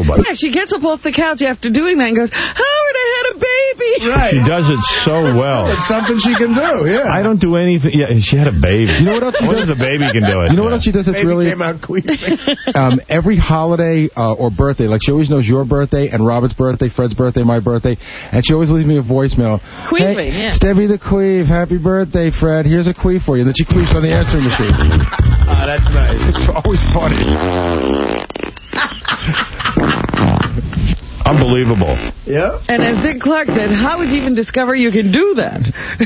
about it. Yeah, she gets up off the couch after doing that and goes, Howard, I had a baby. Right. She does it so well. It's something she can do, yeah. I don't do anything. Yeah, she had a baby. You know what else she does? A baby can do it. You know what else she does that's Baby really... came out queefing. Every holiday or birthday, like she always knows your birthday and Robert's birthday, Fred's birthday, my birthday, and she always leaves me a voicemail. Queefing, hey, yeah. Stevie the Queef, happy birthday, Fred. Here's a queef for you. And then she queefs on the answering machine. Oh, that's nice. It's always funny. Unbelievable. Yeah. And as Dick Clark said, how would you even discover you can do that?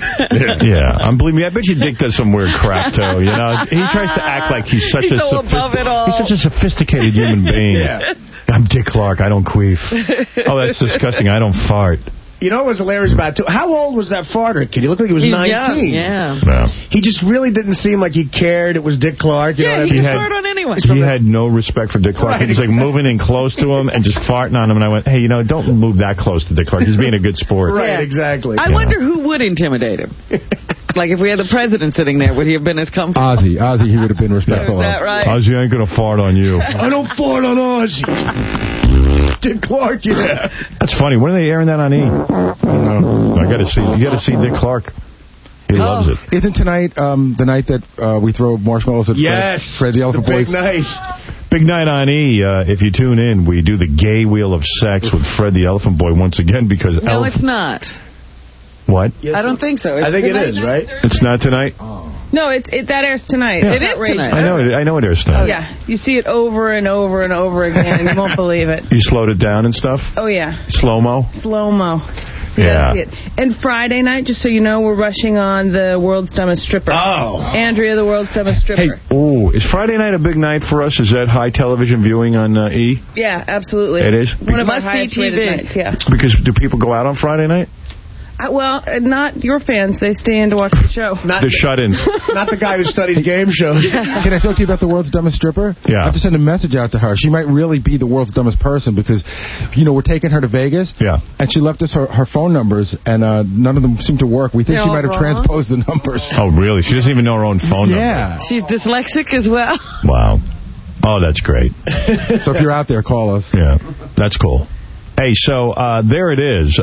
Yeah, unbelievable. I bet you Dick does some weird crap, too. You know, he tries to act like he's such He's so above it all. He's such a sophisticated human being. Yeah. I'm Dick Clark. I don't queef. Oh, that's disgusting. I don't fart. You know what was hilarious about it, too? How old was that farter kid? He looked like he was 19. Young, yeah. No. He just really didn't seem like he cared. It was Dick Clark. You know what I he mean? can fart on anyone. He had no respect for Dick Clark. Right. He was like moving in close to him and just farting on him. And I went, hey, you know, don't move that close to Dick Clark. He's being a good sport. Right, Yeah. exactly. I wonder who would intimidate him. Like if we had the president sitting there, would he have been as comfortable? Ozzy, he would have been respectful. Is that right? Ozzy ain't going to fart on you. I don't fart on Ozzy. Dick Clark, yeah. That's funny. When are they airing that on E? I got to see. You got to see Dick Clark. He loves it. Isn't tonight the night that we throw marshmallows at Fred the Elephant Boys? Big night. Big night on E. If you tune in, we do the gay wheel of sex with Fred the Elephant Boy once again because... No, it's not. What? Yes, I don't think so. I think it is, right? It's not tonight? No, that airs tonight. Yeah. It is tonight. I know it airs tonight. Oh, yeah. You see it over and over and over again, and you won't believe it. You slowed it down and stuff? Oh, yeah. Slow-mo? Slow-mo. Yeah. See it. And Friday night, just so you know, we're rushing on the World's Dumbest Stripper. Oh. Andrea, the World's Dumbest Stripper. Hey, is Friday night a big night for us? Is that high television viewing on E? Yeah, absolutely. It is? One of our Must see highest rated TV. nights, yeah. Because do people go out on Friday night? Well, not your fans. They stay in to watch the show. The shut-ins. Not the guy who studies game shows. Can I talk to you about the world's dumbest stripper? Yeah. I have to send a message out to her. She might really be the world's dumbest person because, you know, we're taking her to Vegas. Yeah. And she left us her phone numbers, and none of them seem to work. We think she might have transposed the numbers. Oh, really? She doesn't even know her own phone number. Yeah. She's dyslexic as well. Wow. Oh, that's great. So if you're out there, call us. Yeah, that's cool. Hey, so there it is.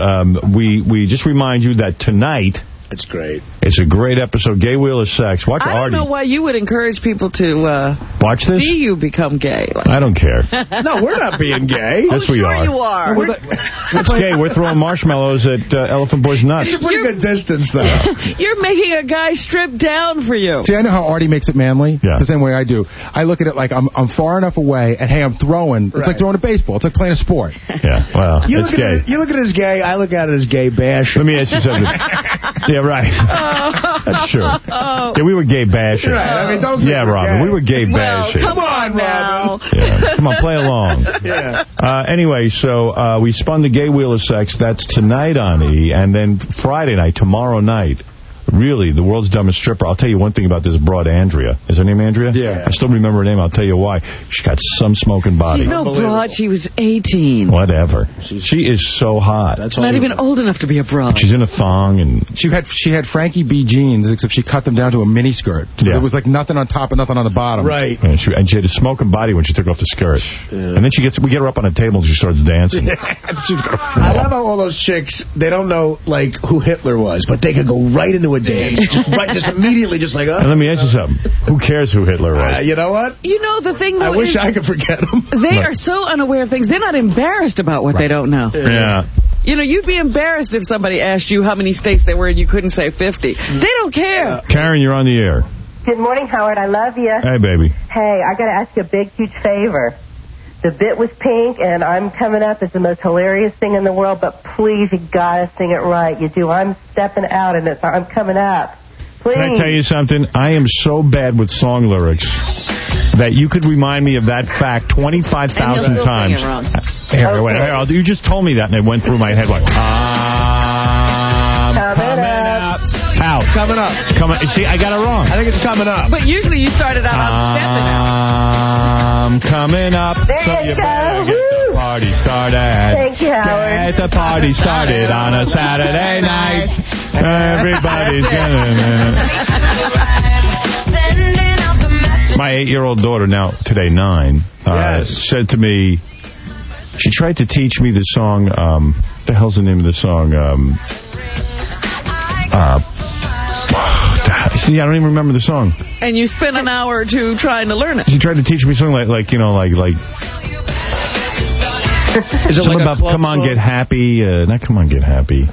We just remind you that tonight... It's great. It's a great episode. Gay Wheel of Sex. Watch I Artie. don't know why you would encourage people to watch this. see you become gay. I don't care. No, we're not being gay. Yes, we sure are. you are. It's gay. We're throwing marshmallows at Elephant Boy's nuts. It's a pretty good distance, though. You're making a guy strip down for you. See, I know how Artie makes it manly. Yeah. It's the same way I do. I look at it like I'm far enough away, and hey, I'm throwing. It's like throwing a baseball. It's like playing a sport. Yeah, well, it's gay. You look at it as gay. I look at it as gay bash. Let me ask you something. Yeah, right. That's true. Yeah, we were gay bashing. Right. I mean, don't yeah, Robin, we were gay bashing. Come on now. Yeah. Come on, play along. Yeah. Anyway, so we spun the Gay Wheel of Sex. That's tonight on E! And then Friday night, tomorrow night, really, the world's dumbest stripper. I'll tell you one thing about this broad, Andrea. Is her name Andrea? Yeah. I still remember her name. I'll tell you why. She's got some smoking body. She's no broad. She was 18. Whatever. She is so hot. That's not even old enough to be a broad. She's in a thong. And she had Frankie B jeans, except she cut them down to a mini skirt. So there was like nothing on top and nothing on the bottom. Right. And she had a smoking body when she took off the skirt. Yeah. And then we get her up on a table and she starts dancing. I love how all those chicks, they don't know like who Hitler was, but they could go right into a dance. Just immediately, just like, and let me ask you something. Who cares who Hitler was? You know what? You know, the thing, though, I wish I could forget them. They are so unaware of things. They're not embarrassed about what they don't know. Yeah. You know, you'd be embarrassed if somebody asked you how many states there were and you couldn't say 50. They don't care. Karen, you're on the air. Good morning, Howard. I love you. Hey, baby. Hey, I got to ask you a big, huge favor. The bit was pink, and I'm coming up as the most hilarious thing in the world, but please, you got to sing it right. You do. I'm stepping out, and I'm coming up. Please. Can I tell you something? I am so bad with song lyrics that you could remind me of that fact 25,000 times. Here, you just told me that, and it went through my head like, coming up. How? Coming up. See, I got it wrong. I think it's coming up. But usually you started out on stepping out. I'm coming up. There you go. Get the party started. Thank you, Howard. Get the party started on a Saturday night. Everybody's gonna... My 8-year-old daughter, now today 9, said to me, She tried to teach me the song, what the hell's the name of the song? See, I don't even remember the song. And you spent an hour or two trying to learn it. She tried to teach me something like you know, like... Is it something like about Come On, Get Happy? Not Come On, Get Happy.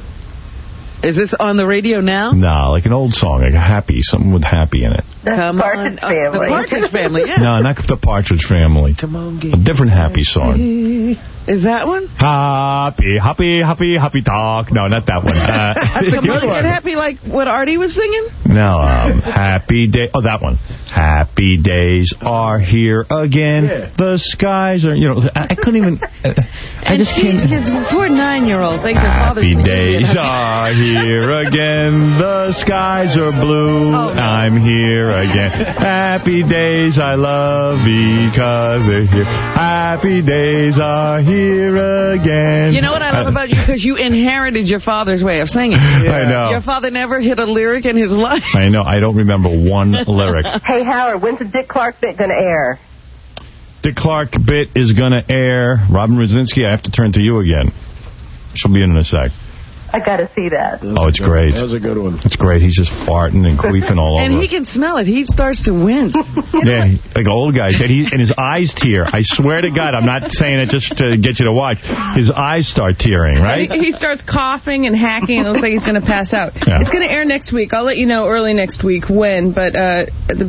Is this on the radio now? No, like an old song, like a Happy, something with Happy in it. The Partridge Family. The Partridge Family, yeah. No, not the Partridge Family. Come on, a different Happy song. Is that one? Happy, happy, happy, happy talk. No, not that one. That's a good one. Happy like what Artie was singing? No, Happy Day. Oh, that one. Happy days are here again. Yeah. The skies are, you know, I couldn't even. I just can't. His poor 9-year-old thinks her father's Happy days are here again. The skies are blue. Oh, no. I'm here again. Happy days I love because they're here. Happy days are here again. You know what I love about you? Because you inherited your father's way of singing. Yeah. I know. Your father never hit a lyric in his life. I know. I don't remember one lyric. Hey, Howard, when's the Dick Clark bit going to air? Dick Clark bit is going to air. Robin Rosinski, I have to turn to you again. She'll be in a sec. I got to see that. Oh, it's great. That was a good one. It's great. He's just farting and queefing all over. And he can smell it. He starts to wince. Yeah, like old guys. And his eyes tear. I swear to God, I'm not saying it just to get you to watch. His eyes start tearing, right? He starts coughing and hacking, and it looks like he's going to pass out. Yeah. It's going to air next week. I'll let you know early next week when, but the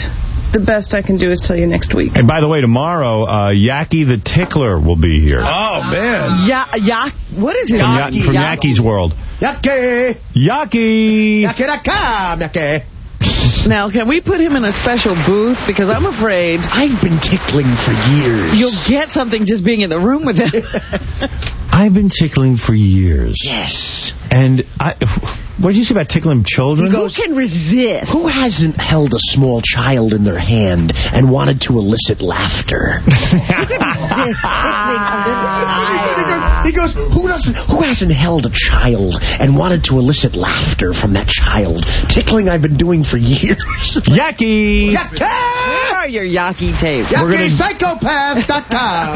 best I can do is tell you next week. And by the way, tomorrow, Yaki the Tickler will be here. Oh, man. What is it? From Yaki's World. Yaki! Yaki! Yaki! Now, can we put him in a special booth? Because I'm afraid... I've been tickling for years. You'll get something just being in the room with him. I've been tickling for years. Yes. And what did you say about tickling children? He goes, who can resist? Who hasn't held a small child in their hand and wanted to elicit laughter? Who can resist tickling a little He goes, who hasn't held a child and wanted to elicit laughter from that child? Tickling I've been doing for years. Yaki! Yaki! Where are your Yaki tapes? YakiPsychopath.com.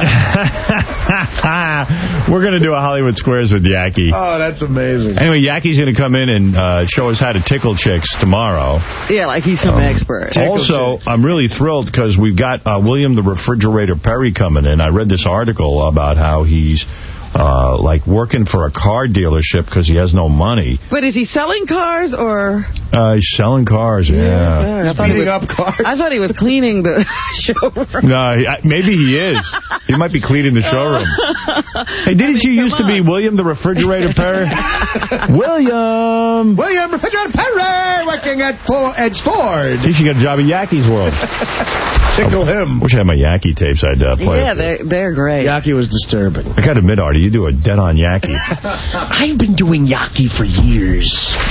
We're going to do a Hollywood Squares with Yaki. Oh, that's amazing. Anyway, Yaki's going to come in and show us how to tickle chicks tomorrow. Yeah, like he's some expert. Also, I'm really thrilled because we've got William the Refrigerator Perry coming in. I read this article about how he's like working for a car dealership because he has no money. But is he selling cars or? He's selling cars, yeah. I thought he was cleaning the showroom. No, maybe he is. He might be cleaning the showroom. Hey, didn't you used to be William the Refrigerator Perry? William Refrigerator Perry working at Edge Ford. He should get a job at Yaki's World. Tickle him. Wish I had my Yaki tapes. I'd play. Yeah, they're great. Yaki was disturbing. I got to admit, Artie, you do a dead-on Yaki. I've been doing Yaki for years.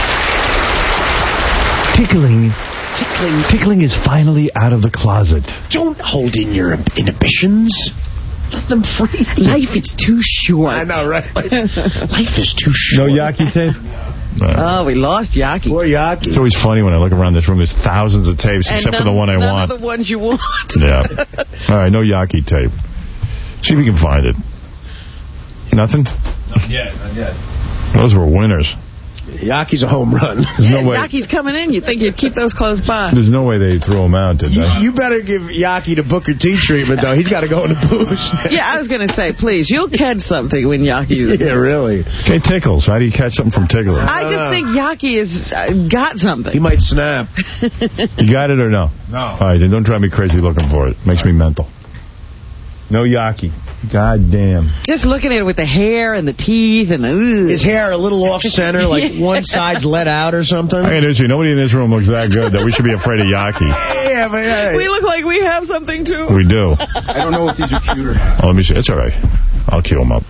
Tickling is finally out of the closet. Don't hold in your inhibitions. Let them free. Life is too short. I know, right? Life is too short. No Yaki tape? Oh, we lost Yaki. Poor Yaki. It's always funny when I look around this room. There's thousands of tapes except for the one I want. None of the ones you want. Yeah. All right, no Yaki tape. See if you can find it. Nothing? Not yet. Those were winners. Yaki's a home run. There's no way. Yaki's coming in. You'd think you'd keep those close by. There's no way they threw him out, did they? You better give Yaki the Booker T treatment, though. He's got to go in the booth. Yeah, I was going to say, please, you'll catch something when Yaki's in. Yeah, really. Okay, Tickles. How do you catch something from Tickler? I just think Yaki has got something. He might snap. You got it or no? No. All right, then don't drive me crazy looking for it. Makes me mental. No Yaki. God damn. Just looking at it with the hair and the teeth and the... His hair a little off-center, like one side's let out or something. I can nobody in this room looks that good that we should be afraid of Yaki. Yeah, but... Hey. We look like we have something, too. We do. I don't know if these are cute or not. Oh, let me see. It's all right. I'll cue him up.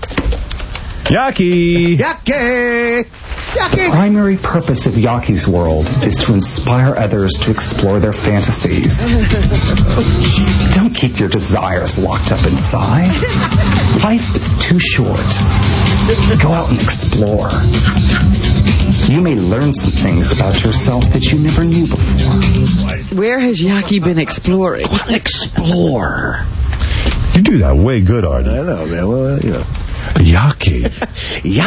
Yaki! Yaki! The primary purpose of Yaki's World is to inspire others to explore their fantasies. Don't keep your desires locked up inside. Life is too short. Go out and explore. You may learn some things about yourself that you never knew before. Where has Yaki been exploring? Go out and explore. You do that way good, Artie. I know, man. Well, you know. Yaki.